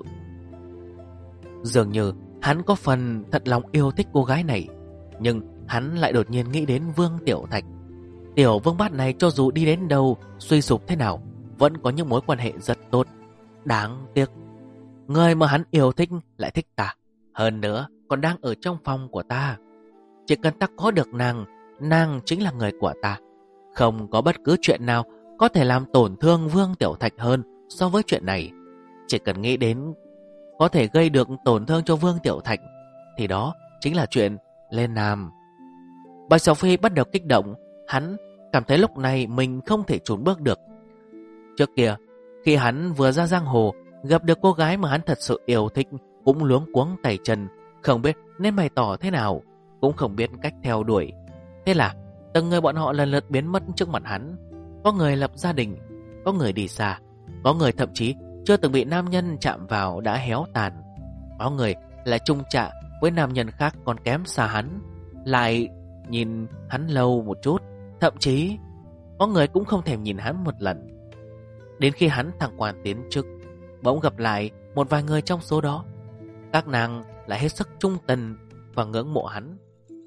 Dường như hắn có phần thật lòng yêu thích cô gái này. Nhưng hắn lại đột nhiên nghĩ đến Vương Tiểu Thạch. Tiểu Vương Bát này cho dù đi đến đâu, suy sụp thế nào, vẫn có những mối quan hệ rất tốt. Đáng tiếc, người mà hắn yêu thích lại thích ta, hơn nữa còn đang ở trong phòng của ta. Chỉ cần ta có được nàng, nàng chính là người của ta. Không có bất cứ chuyện nào có thể làm tổn thương Vương Tiểu Thạch hơn so với chuyện này. Chỉ cần nghĩ đến có thể gây được tổn thương cho Vương Tiểu Thạch thì đó chính là chuyện lên làm. Bạch Sầu Phi bắt đầu kích động. Hắn cảm thấy lúc này mình không thể trốn bước được. Trước kia, khi hắn vừa ra giang hồ, gặp được cô gái mà hắn thật sự yêu thích, cũng luống cuống tay chân, không biết nên bày tỏ thế nào, cũng không biết cách theo đuổi. Thế là từng người bọn họ lần lượt biến mất trước mặt hắn. Có người lập gia đình, có người đi xa, có người thậm chí chưa từng bị nam nhân chạm vào đã héo tàn, có người lại chung chạ với nam nhân khác còn kém xa hắn, lại nhìn hắn lâu một chút, thậm chí có người cũng không thèm nhìn hắn một lần. Đến khi hắn thăng quan tiến chức, bỗng gặp lại một vài người trong số đó. Các nàng lại hết sức trung tình và ngưỡng mộ hắn.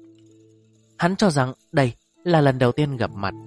Hắn cho rằng đây là lần đầu tiên gặp mặt.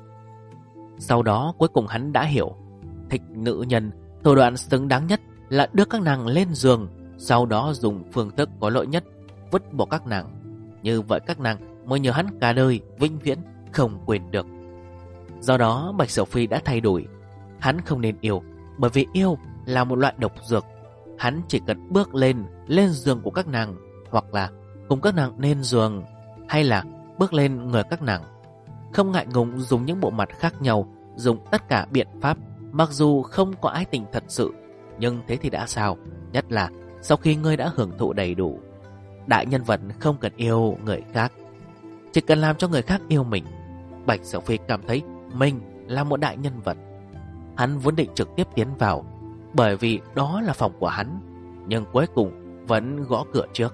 Sau đó cuối cùng hắn đã hiểu, thích nữ nhân, thủ đoạn xứng đáng nhất là đưa các nàng lên giường, sau đó dùng phương thức có lợi nhất vứt bỏ các nàng. Như vậy các nàng mới nhớ hắn cả đời, vĩnh viễn không quên được. Do đó Bạch Sầu Phi đã thay đổi. Hắn không nên yêu, bởi vì yêu là một loại độc dược. Hắn chỉ cần bước lên giường của các nàng, hoặc là cùng các nàng lên giường, hay là bước lên người các nàng, không ngại ngùng dùng những bộ mặt khác nhau, dùng tất cả biện pháp. Mặc dù không có ái tình thật sự, nhưng thế thì đã sao? Nhất là sau khi ngươi đã hưởng thụ đầy đủ. Đại nhân vật không cần yêu người khác, chỉ cần làm cho người khác yêu mình. Bạch Sầu Phi cảm thấy mình là một đại nhân vật. Hắn vốn định trực tiếp tiến vào, bởi vì đó là phòng của hắn, nhưng cuối cùng vẫn gõ cửa trước.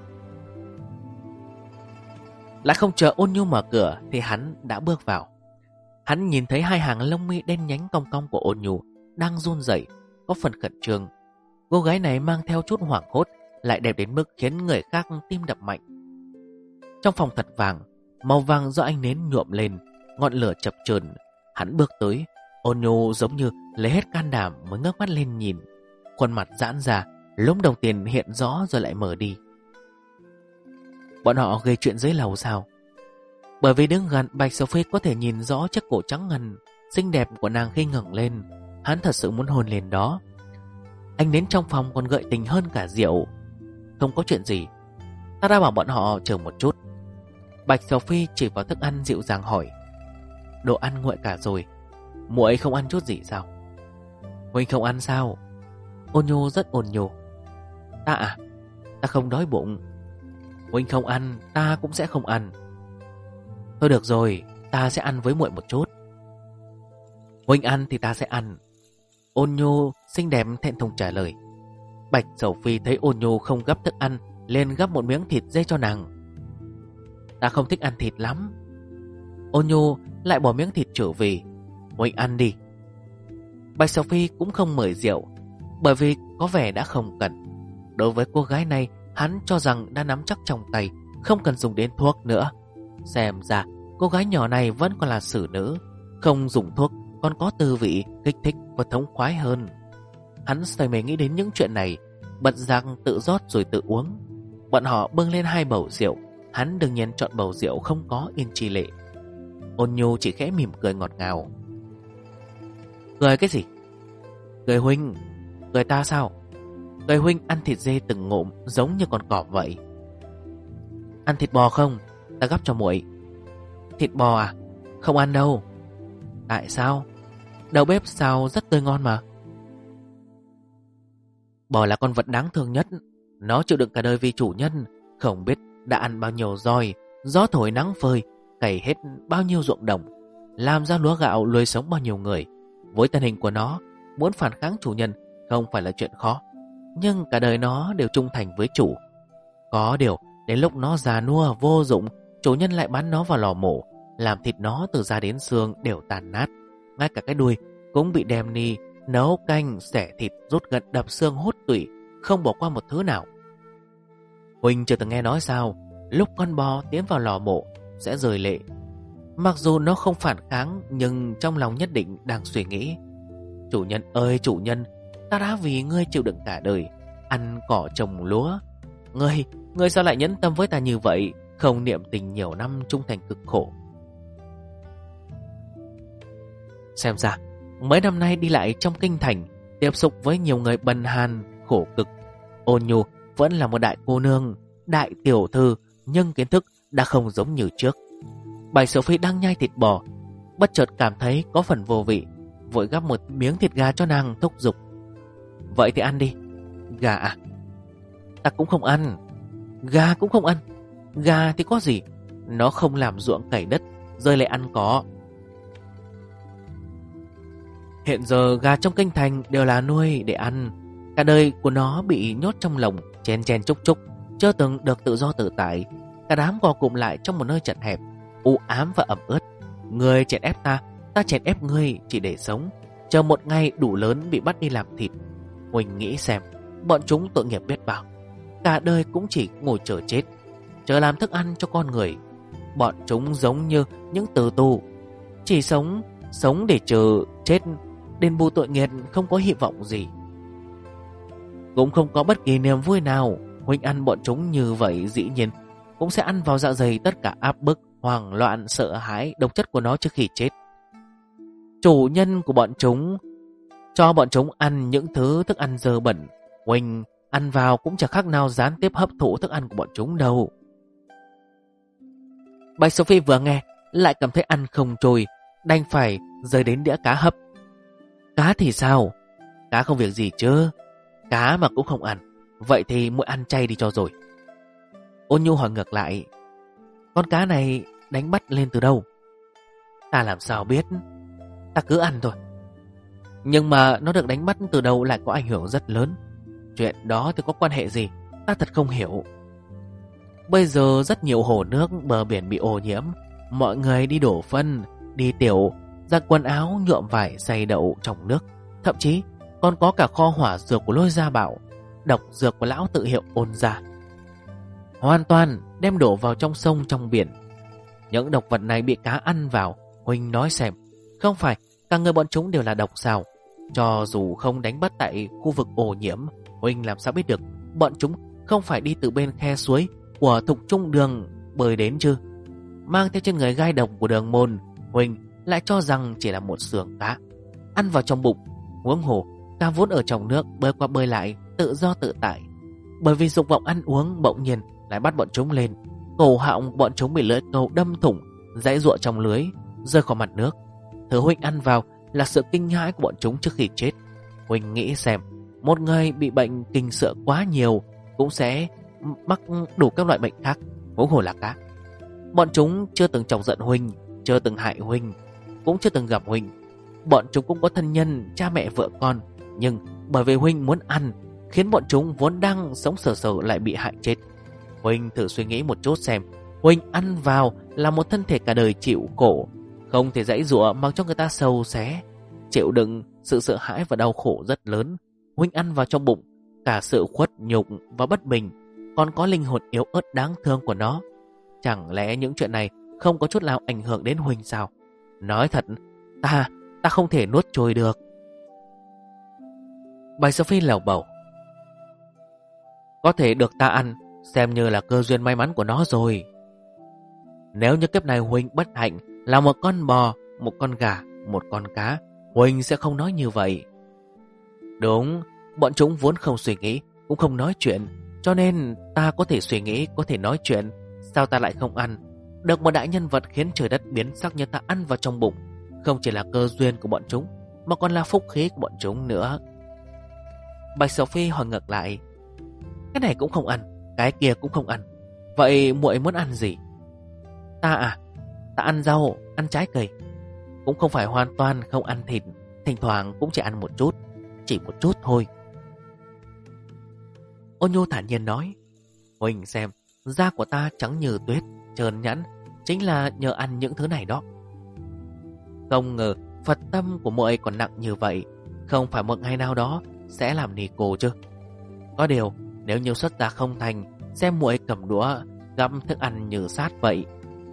Lại không chờ Ôn Nhu mở cửa thì hắn đã bước vào. Hắn nhìn thấy hai hàng lông mi đen nhánh cong cong của Ôn Nhu đang run rẩy, có phần khẩn trương. Cô gái này mang theo chút hoảng hốt, lại đẹp đến mức khiến người khác tim đập mạnh. Trong phòng thật vàng, màu vàng do ánh nến nhuộm lên, ngọn lửa chập chờn. Hắn bước tới, Ôn Nhu giống như lấy hết can đảm mới ngước mắt lên nhìn. Khuôn mặt giãn ra, lúm đồng tiền hiện rõ rồi lại mở đi. Bọn họ gây chuyện dưới lầu sao? Bởi vì đứng gần, Bạch Sầu Phi có thể nhìn rõ chiếc cổ trắng ngần xinh đẹp của nàng khi ngẩng lên. Hắn thật sự muốn hôn lên đó. Anh đến trong phòng còn gợi tình hơn cả rượu. Không có chuyện gì, ta đã bảo bọn họ chờ một chút. Bạch Sầu Phi chỉ vào thức ăn dịu dàng hỏi. Đồ ăn nguội cả rồi, muội không ăn chút gì sao? Huynh không ăn sao? Ôn Nhu rất ôn nhu. Ta không đói bụng. Huynh không ăn, ta cũng sẽ không ăn. Thôi được rồi, ta sẽ ăn với muội một chút. Huynh ăn thì ta sẽ ăn. Ôn Nhu xinh đẹp thẹn thùng trả lời. Bạch Sầu Phi thấy Ôn Nhu không gấp thức ăn, liền gấp một miếng thịt dê cho nàng. Ta không thích ăn thịt lắm. Ôn Nhu lại bỏ miếng thịt trở về. Huynh ăn đi. Bạch Sầu Phi cũng không mời rượu, bởi vì có vẻ đã không cần. Đối với cô gái này, hắn cho rằng đã nắm chắc trong tay, không cần dùng đến thuốc nữa. Xem ra cô gái nhỏ này vẫn còn là xử nữ, không dùng thuốc còn có tư vị kích thích và thống khoái hơn. Hắn say mê nghĩ đến những chuyện này, bật giác tự rót rồi tự uống. Bọn họ bưng lên hai bầu rượu. Hắn đương nhiên chọn bầu rượu không có yên chi lệ. Ôn Nhu chỉ khẽ mỉm cười ngọt ngào. Cười cái gì? Cười huynh. Cười ta sao? Cười huynh ăn thịt dê từng ngụm giống như con cọp vậy. Ăn thịt bò không? Ta gắp cho muội. Thịt bò à? Không ăn đâu. Tại sao? Đầu bếp sao rất tươi ngon mà. Bò là con vật đáng thương nhất. Nó chịu đựng cả đời vì chủ nhân, không biết đã ăn bao nhiêu roi, gió thổi nắng phơi, cày hết bao nhiêu ruộng đồng, làm ra lúa gạo nuôi sống bao nhiêu người. Với thân hình của nó, muốn phản kháng chủ nhân không phải là chuyện khó. Nhưng cả đời nó đều trung thành với chủ. Có điều, đến lúc nó già nua vô dụng, chủ nhân lại bán nó vào lò mổ, làm thịt nó từ da đến xương đều tàn nát. Ngay cả cái đuôi cũng bị đem đi nấu canh, xẻ thịt, rút gân, đập xương, hút tủy, không bỏ qua một thứ nào. Huỳnh chưa từng nghe nói sao lúc con bò tiến vào lò mổ sẽ rơi lệ. Mặc dù nó không phản kháng, nhưng trong lòng nhất định đang suy nghĩ: chủ nhân ơi chủ nhân, ta đã vì ngươi chịu đựng cả đời, ăn cỏ trồng lúa. Ngươi sao lại nhẫn tâm với ta như vậy, không niệm tình nhiều năm trung thành cực khổ. Xem ra mấy năm nay đi lại trong kinh thành, tiếp xúc với nhiều người bần hàn khổ cực, Ôn Nhu vẫn là một đại cô nương, đại tiểu thư, nhưng kiến thức đã không giống như trước. Bạch Sở Phi đang nhai thịt bò, bất chợt cảm thấy có phần vô vị, vội gắp một miếng thịt gà cho nàng, thúc giục: vậy thì ăn đi. Gà à? Ta cũng không ăn. Gà cũng không ăn. Gà thì có gì, nó không làm ruộng cày đất, rơi lại ăn có. Hiện giờ gà trong kinh thành đều là nuôi để ăn. Cả đời của nó bị nhốt trong lồng, chen chen chúc chúc, chưa từng được tự do tự tại. Cả đám gò cụm lại trong một nơi chật hẹp, u ám và ẩm ướt. Ngươi chèn ép ta, ta chèn ép ngươi chỉ để sống, chờ một ngày đủ lớn bị bắt đi làm thịt. Huỳnh nghĩ xem, bọn chúng tội nghiệp biết bao, cả đời cũng chỉ ngồi chờ chết, chờ làm thức ăn cho con người. Bọn chúng giống như những tử tù, chỉ sống để chờ chết, đền bù tội nghiệp, không có hy vọng gì, cũng không có bất kỳ niềm vui nào. Huỳnh ăn bọn chúng như vậy dĩ nhiên cũng sẽ ăn vào dạ dày tất cả áp bức, hoảng loạn, sợ hãi, độc chất của nó trước khi chết. Chủ nhân của bọn chúng cho bọn chúng ăn những thứ thức ăn dơ bẩn, Huỳnh ăn vào cũng chẳng khác nào gián tiếp hấp thụ thức ăn của bọn chúng đâu. Bạch Sophie vừa nghe lại cảm thấy ăn không trôi, đành phải rơi đến đĩa cá hấp. Cá thì sao? Cá không việc gì chứ. Cá mà cũng không ăn, vậy thì muội ăn chay đi cho rồi. Ôn Nhu hỏi ngược lại: con cá này đánh bắt lên từ đâu? Ta làm sao biết, ta cứ ăn thôi. Nhưng mà nó được đánh bắt từ đâu lại có ảnh hưởng rất lớn. Chuyện đó thì có quan hệ gì, ta thật không hiểu. Bây giờ rất nhiều hồ nước bờ biển bị ô nhiễm, mọi người đi đổ phân, đi tiểu, giặt quần áo, nhuộm vải, xay đậu trong nước. Thậm chí còn có cả kho hỏa dược của Lôi Gia Bảo, độc dược của lão tự hiệu Ôn Gia, hoàn toàn đem đổ vào trong sông trong biển. Những độc vật này bị cá ăn vào, Huỳnh nói xem, không phải cả người bọn chúng đều là độc sao? Cho dù không đánh bắt tại khu vực ô nhiễm, Huỳnh làm sao biết được bọn chúng không phải đi từ bên khe suối của Thục Trung Đường bơi đến chứ? Mang theo trên người gai độc của Đường Môn, Huỳnh lại cho rằng chỉ là một xương cá ăn vào trong bụng. Huống hồ cá vốn ở trong nước bơi qua bơi lại tự do tự tại, bởi vì dục vọng ăn uống bỗng nhiên lại bắt bọn chúng lên. Cổ họng bọn chúng bị lưỡi câu đâm thủng, giãy giụa trong lưới, rơi khỏi mặt nước. Thứ Huỳnh ăn vào là sự kinh hãi của bọn chúng trước khi chết. Huỳnh nghĩ xem, một người bị bệnh kinh sợ quá nhiều cũng sẽ mắc đủ các loại bệnh khác, huống hồ là cá. Bọn chúng chưa từng chọc giận Huỳnh, chưa từng hại Huỳnh, cũng chưa từng gặp Huỳnh. Bọn chúng cũng có thân nhân, cha mẹ vợ con, nhưng bởi vì Huỳnh muốn ăn, khiến bọn chúng vốn đang sống sờ sờ lại bị hại chết. Huỳnh thử suy nghĩ một chút xem, Huỳnh ăn vào là một thân thể cả đời chịu khổ, không thể giãy giụa mặc cho người ta sâu xé, chịu đựng sự sợ hãi và đau khổ rất lớn. Huỳnh ăn vào trong bụng cả sự khuất nhục và bất bình, còn có linh hồn yếu ớt đáng thương của nó. Chẳng lẽ những chuyện này không có chút nào ảnh hưởng đến Huỳnh sao? Nói thật, ta không thể nuốt trôi được. Bạch Sophie lầu bầu: có thể được ta ăn xem như là cơ duyên may mắn của nó rồi. Nếu như kiếp này Huỳnh bất hạnh là một con bò, một con gà, một con cá, Huỳnh sẽ không nói như vậy. Đúng, bọn chúng vốn không suy nghĩ, cũng không nói chuyện, cho nên ta có thể suy nghĩ, có thể nói chuyện, sao ta lại không ăn? Được một đại nhân vật khiến trời đất biến sắc như ta ăn vào trong bụng, không chỉ là cơ duyên của bọn chúng, mà còn là phúc khí của bọn chúng nữa. Bạch Sophie hỏi ngược lại: cái này cũng không ăn, cái kia cũng không ăn, vậy muội muốn ăn gì? Ta à, Ta ăn rau, ăn trái cây, cũng không phải hoàn toàn không ăn thịt. Thỉnh thoảng cũng chỉ ăn một chút, chỉ một chút thôi. Ôn Nhu thản nhiên nói, Huỳnh xem, da của ta trắng như tuyết, trơn nhẵn, chính là nhờ ăn những thứ này đó. Không ngờ Phật tâm của muội còn nặng như vậy, không phải một ngày nào đó sẽ làm ni cô chứ. Có điều nếu như xuất gia không thành, xem muội cầm đũa gặm thức ăn như sát vậy.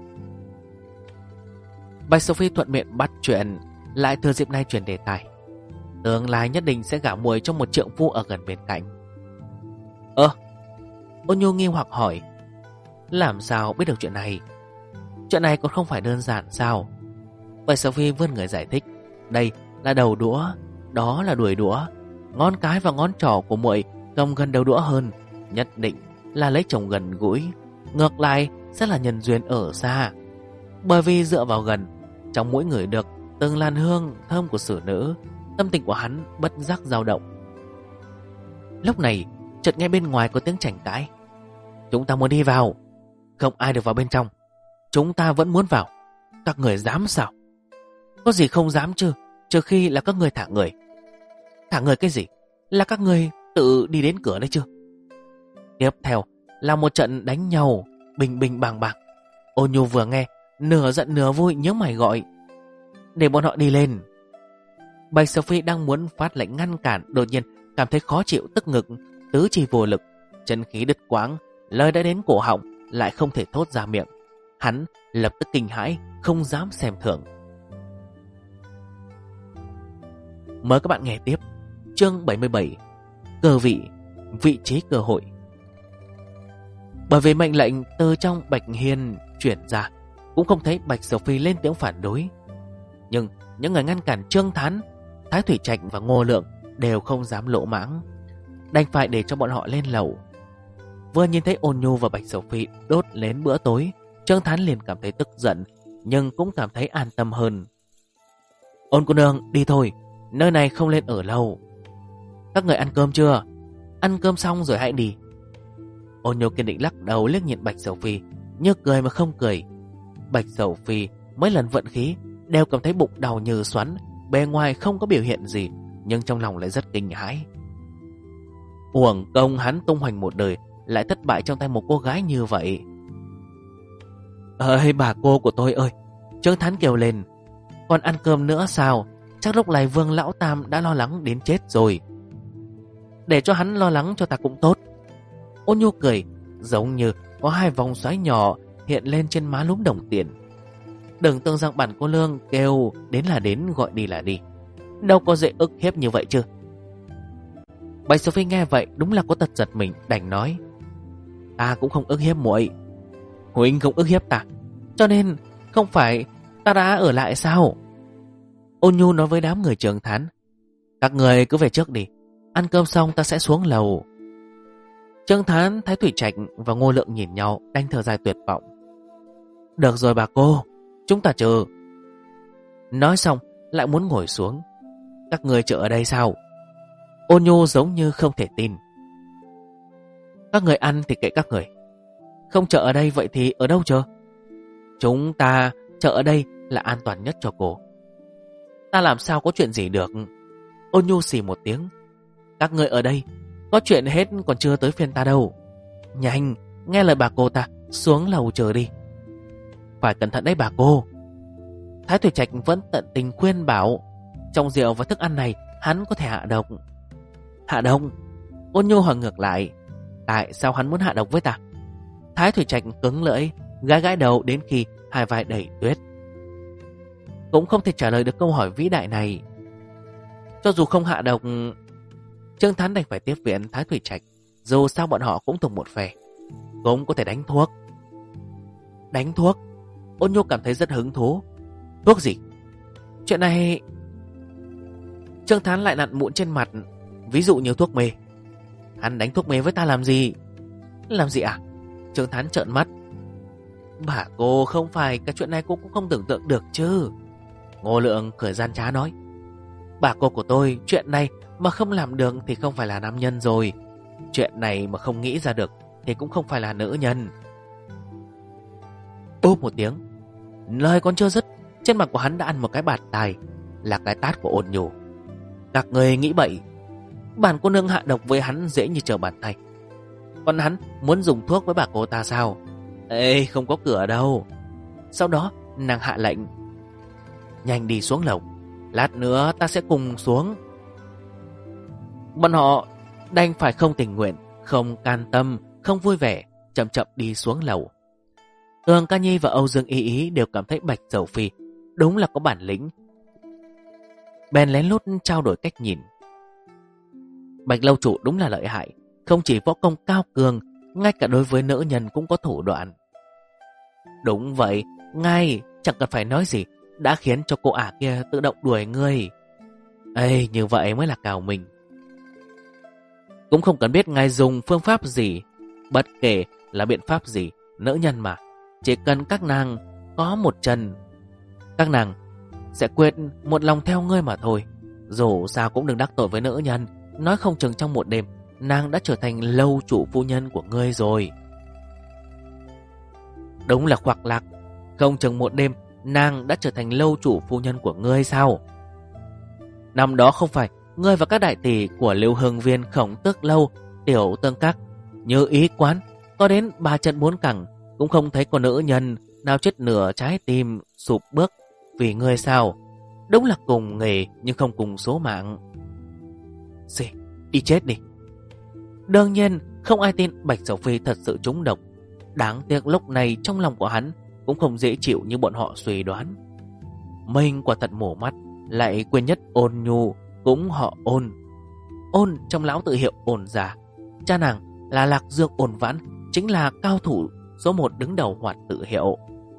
Bạch Sophie thuận miệng bắt chuyện, lại thừa dịp này chuyển đề tài. Tương lai nhất định sẽ gả muội cho một trượng phu ở gần bên cạnh. Ôn Nhu nghi hoặc hỏi, làm sao biết được chuyện này? Chuyện này còn không phải đơn giản sao? Bạch Sophie vươn người giải thích, đây là đầu đũa, đó là đuôi đũa. Ngón cái và ngón trỏ của muội cầm gần đầu đũa hơn, nhất định là lấy chồng gần gũi. Ngược lại sẽ là nhân duyên ở xa. Bởi vì dựa vào gần, trong mỗi người được từng làn hương thơm của xử nữ, tâm tình của hắn bất giác dao động. Lúc này chợt nghe bên ngoài có tiếng tranh cãi. Chúng ta muốn đi vào, không ai được vào bên trong. Chúng ta vẫn muốn vào. Các người dám sao? Có gì không dám chứ, trừ khi là các người thả người. Thả người cái gì? Là các người tự đi đến cửa đấy chứ. Tiếp theo là một trận đánh nhau, bình bình bàng bàng. Ôn Nhu vừa nghe, nửa giận nửa vui nhớ mày gọi, để bọn họ đi lên. Bạch Sophie đang muốn phát lệnh ngăn cản, đột nhiên cảm thấy khó chịu tức ngực, tứ chi vô lực, chân khí đứt quãng, lời đã đến cổ họng lại không thể thốt ra miệng. Hắn lập tức kinh hãi, không dám xem thường. Mời các bạn nghe tiếp chương 77, cơ vị, vị trí cơ hội. Bởi vì mệnh lệnh từ trong Bạch Hiên chuyển ra, cũng không thấy Bạch Sophie lên tiếng phản đối. Nhưng những người ngăn cản Trương Thán, Thái Thủy Trạch và Ngô Lượng đều không dám lỗ mãng, đành phải để cho bọn họ lên lầu. Vừa nhìn thấy Ôn Nhu và Bạch Sophie đốt lên bữa tối, Trương Thán liền cảm thấy tức giận, nhưng cũng cảm thấy an tâm hơn. Ôn cô nương, đi thôi, nơi này không lên ở lâu. Các người ăn cơm chưa? Ăn cơm xong rồi hãy đi. Ôn Nhu kiên định lắc đầu, liếc nhìn Bạch Sophie, như cười mà không cười. Bạch Sophie mấy lần vận khí đều cảm thấy bụng đau như xoắn, bề ngoài không có biểu hiện gì, nhưng trong lòng lại rất kinh hãi. Uổng công hắn tung hoành một đời, lại thất bại trong tay một cô gái như vậy. Ơi bà cô của tôi ơi! Trương Thán kêu lên. Còn ăn cơm nữa sao? Chắc lúc này Vương Lão Tam đã lo lắng đến chết rồi. Để cho hắn lo lắng cho ta cũng tốt. Ôn Nhu cười, giống như có hai vòng xoáy nhỏ hiện lên trên má lúm đồng tiền. Đừng tưởng rằng bản cô nương kêu đến là đến, gọi đi là đi, đâu có dễ ức hiếp như vậy chứ. Bạch Sophie nghe vậy đúng là có tật giật mình, đành nói, ta cũng không ức hiếp muội. Huynh không ức hiếp ta, cho nên không phải ta đã ở lại sao? Ôn Nhu nói với đám người Trương Thán, các người cứ về trước đi, ăn cơm xong ta sẽ xuống lầu. Trương Thán, Thái Thủy Trạch và Ngô Lượng nhìn nhau, đành thở dài tuyệt vọng. Được rồi bà cô, chúng ta chờ. Nói xong lại muốn ngồi xuống. Các người chờ ở đây sao? Ôn Nhu giống như không thể tin. Các người ăn thì kệ các người, không chờ ở đây vậy thì ở đâu chờ? Chúng ta chờ ở đây là an toàn nhất cho cô. Ta làm sao có chuyện gì được? Ôn Nhu xì một tiếng. Các người ở đây có chuyện hết, còn chưa tới phiên ta đâu. Nhanh, nghe lời bà cô ta, xuống lầu chờ đi. Phải cẩn thận đấy bà cô. Thái Thủy Trạch vẫn tận tình khuyên bảo, trong rượu và thức ăn này hắn có thể hạ độc. Hạ độc? Ôn Nhu hỏi ngược lại, tại sao hắn muốn hạ độc với ta? Thái Thủy Trạch cứng lưỡi, gãi gãi đầu đến khi hai vai đầy tuyết, cũng không thể trả lời được câu hỏi vĩ đại này. Cho dù không hạ độc, Trương Thán đành phải tiếp viện Thái Thủy Trạch. Dù sao bọn họ cũng thuộc một phe, cũng có thể đánh thuốc. Đánh thuốc? Ôn Nhu cảm thấy rất hứng thú. Thuốc gì? Chuyện này... Trương Thán lại nặn mụn trên mặt. Ví dụ như thuốc mê. Hắn đánh thuốc mê với ta làm gì? Làm gì à? Trương Thán trợn mắt. Bà cô, không phải cái chuyện này cô cũng không tưởng tượng được chứ? Ngô Lượng cười gian trá nói, bà cô của tôi, chuyện này mà không làm được thì không phải là nam nhân rồi. Chuyện này mà không nghĩ ra được thì cũng không phải là nữ nhân. Bốp một tiếng, Lời còn chưa dứt, trên mặt của hắn đã ăn một cái bạt tai, là cái tát của Ôn Nhu. Các người nghĩ bậy, bản cô nương hạ độc với hắn dễ như trở bàn tay. Còn hắn muốn dùng thuốc với bà cô ta sao? Ê, không có cửa đâu. Sau đó nàng hạ lệnh, nhanh đi xuống lầu, lát nữa ta sẽ cùng xuống. Bọn họ đành phải không tình nguyện, không can tâm, không vui vẻ, chậm chậm đi xuống lầu. Tường Ca Nhi và Âu Dương Y Ý đều cảm thấy Bạch Dầu Phi đúng là có bản lĩnh, bèn lén lút trao đổi cách nhìn. Bạch lâu chủ đúng là lợi hại, không chỉ võ công cao cường, ngay cả đối với nữ nhân cũng có thủ đoạn. Đúng vậy, ngay chẳng cần phải nói gì, đã khiến cho cô ả kia tự động đuổi ngươi. Ê, như vậy mới là cào mình. Cũng không cần biết ngài dùng phương pháp gì, bất kể là biện pháp gì, nữ nhân mà, chỉ cần các nàng có một chân, các nàng sẽ quyết một lòng theo ngươi mà thôi. Dù sao cũng đừng đắc tội với nữ nhân, nói không chừng trong một đêm nàng đã trở thành lâu chủ phu nhân của ngươi rồi. Đúng là khoác lác, không chừng một đêm nàng đã trở thành lâu chủ phu nhân của ngươi sao? Năm đó không phải ngươi và các đại tỷ của Lưu Hưng Viên, Khổng Tước Lâu, Tiểu Tương Các như ý quán, có đến 3 trận 4 cẳng cũng không thấy có nữ nhân nào chết nửa trái tim sụp bước vì ngươi sao? Đúng là cùng nghề nhưng không cùng số mạng. Xì, đi chết đi. Đương nhiên không ai tin Bạch Dầu Phi thật sự trúng độc. Đáng tiếc lúc này trong lòng của hắn cũng không dễ chịu như bọn họ suy đoán. Mình quả thật mổ mắt, lại quên nhất Ôn Nhu cũng họ Ôn. Ôn trong lão tự hiệu Ôn già. Cha nàng là Lạc Dương Ôn Vãn, chính là cao thủ số 1 đứng đầu Hoạt tự hiệu.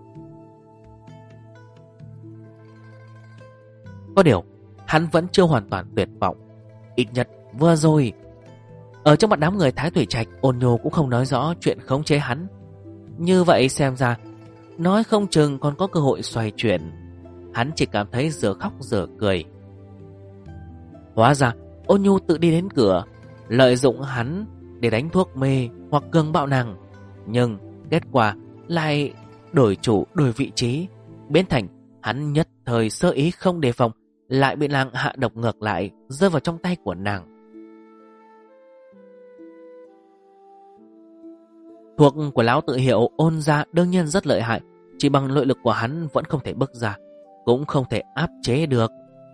Có điều hắn vẫn chưa hoàn toàn tuyệt vọng. Ít nhất vừa rồi ở trong mặt đám người Thái Thủy Trạch, Ôn Nhu cũng không nói rõ chuyện khống chế hắn. Như vậy xem ra nói không chừng còn có cơ hội xoay chuyển. Hắn chỉ cảm thấy giờ khóc giờ cười. Hóa ra Ôn Nhu tự đi đến cửa, lợi dụng hắn để đánh thuốc mê hoặc cường bạo nàng. Nhưng kết quả lại đổi chủ đổi vị trí, biến thành hắn nhất thời sơ ý không đề phòng, lại bị nàng hạ độc ngược lại, rơi vào trong tay của nàng. Thuộc của lão tự hiệu Ôn gia đương nhiên rất lợi hại, chỉ bằng nội lực của hắn vẫn không thể bức ra, cũng không thể áp chế được.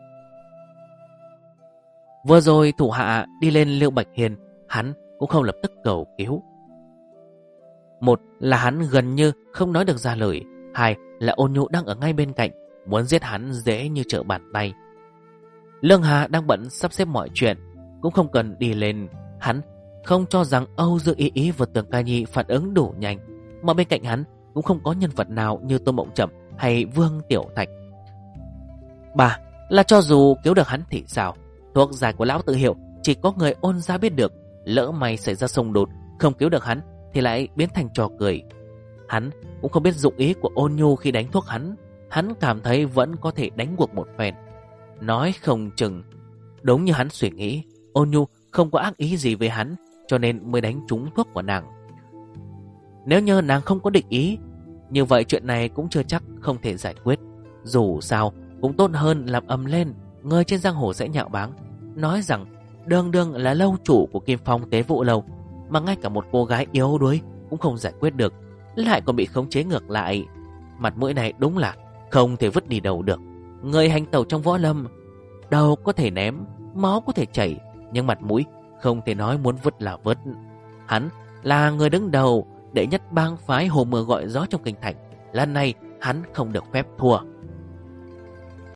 Vừa rồi thủ hạ đi lên Liêu Bạch Hiền, hắn cũng không lập tức cầu cứu. Một là hắn gần như không nói được ra lời, hai là Ôn Nhu đang ở ngay bên cạnh, muốn giết hắn dễ như trở bàn tay. Lương Hà đang bận sắp xếp mọi chuyện, cũng không cần đi lên. Hắn không cho rằng Âu Dương Y Ý và Tường Ca Nhi phản ứng đủ nhanh, mà bên cạnh hắn cũng không có nhân vật nào như Tô Mộng Chậm hay Vương Tiểu Thạch. Ba là cho dù cứu được hắn thì sao, thuốc giải của lão tự hiệu chỉ có người Ôn gia biết được, lỡ may xảy ra xung đột không cứu được hắn thì lại biến thành trò cười. Hắn cũng không biết dụng ý của Ôn Nhu khi đánh thuốc hắn. Hắn cảm thấy vẫn có thể đánh cuộc một phen. Nói không chừng đúng như hắn suy nghĩ, Ôn Nhu không có ác ý gì với hắn, cho nên mới đánh trúng thuốc của nàng. Nếu như nàng không có định ý, như vậy chuyện này cũng chưa chắc không thể giải quyết. Dù sao cũng tốt hơn làm ầm lên, người trên giang hồ sẽ nhạo báng, nói rằng đương đương là lâu chủ của Kim Phong Tế Vụ Lâu, mà ngay cả một cô gái yếu đuối cũng không giải quyết được, lại còn bị khống chế ngược lại. Mặt mũi này đúng là không thể vứt đi đâu được. Người hành tẩu trong võ lâm, đầu có thể ném, máu có thể chảy, nhưng mặt mũi không thể nói muốn vứt là vứt. Hắn là người đứng đầu đệ nhất bang phái Hồ Mưa Gọi Gió trong kinh thành, lần này hắn không được phép thua.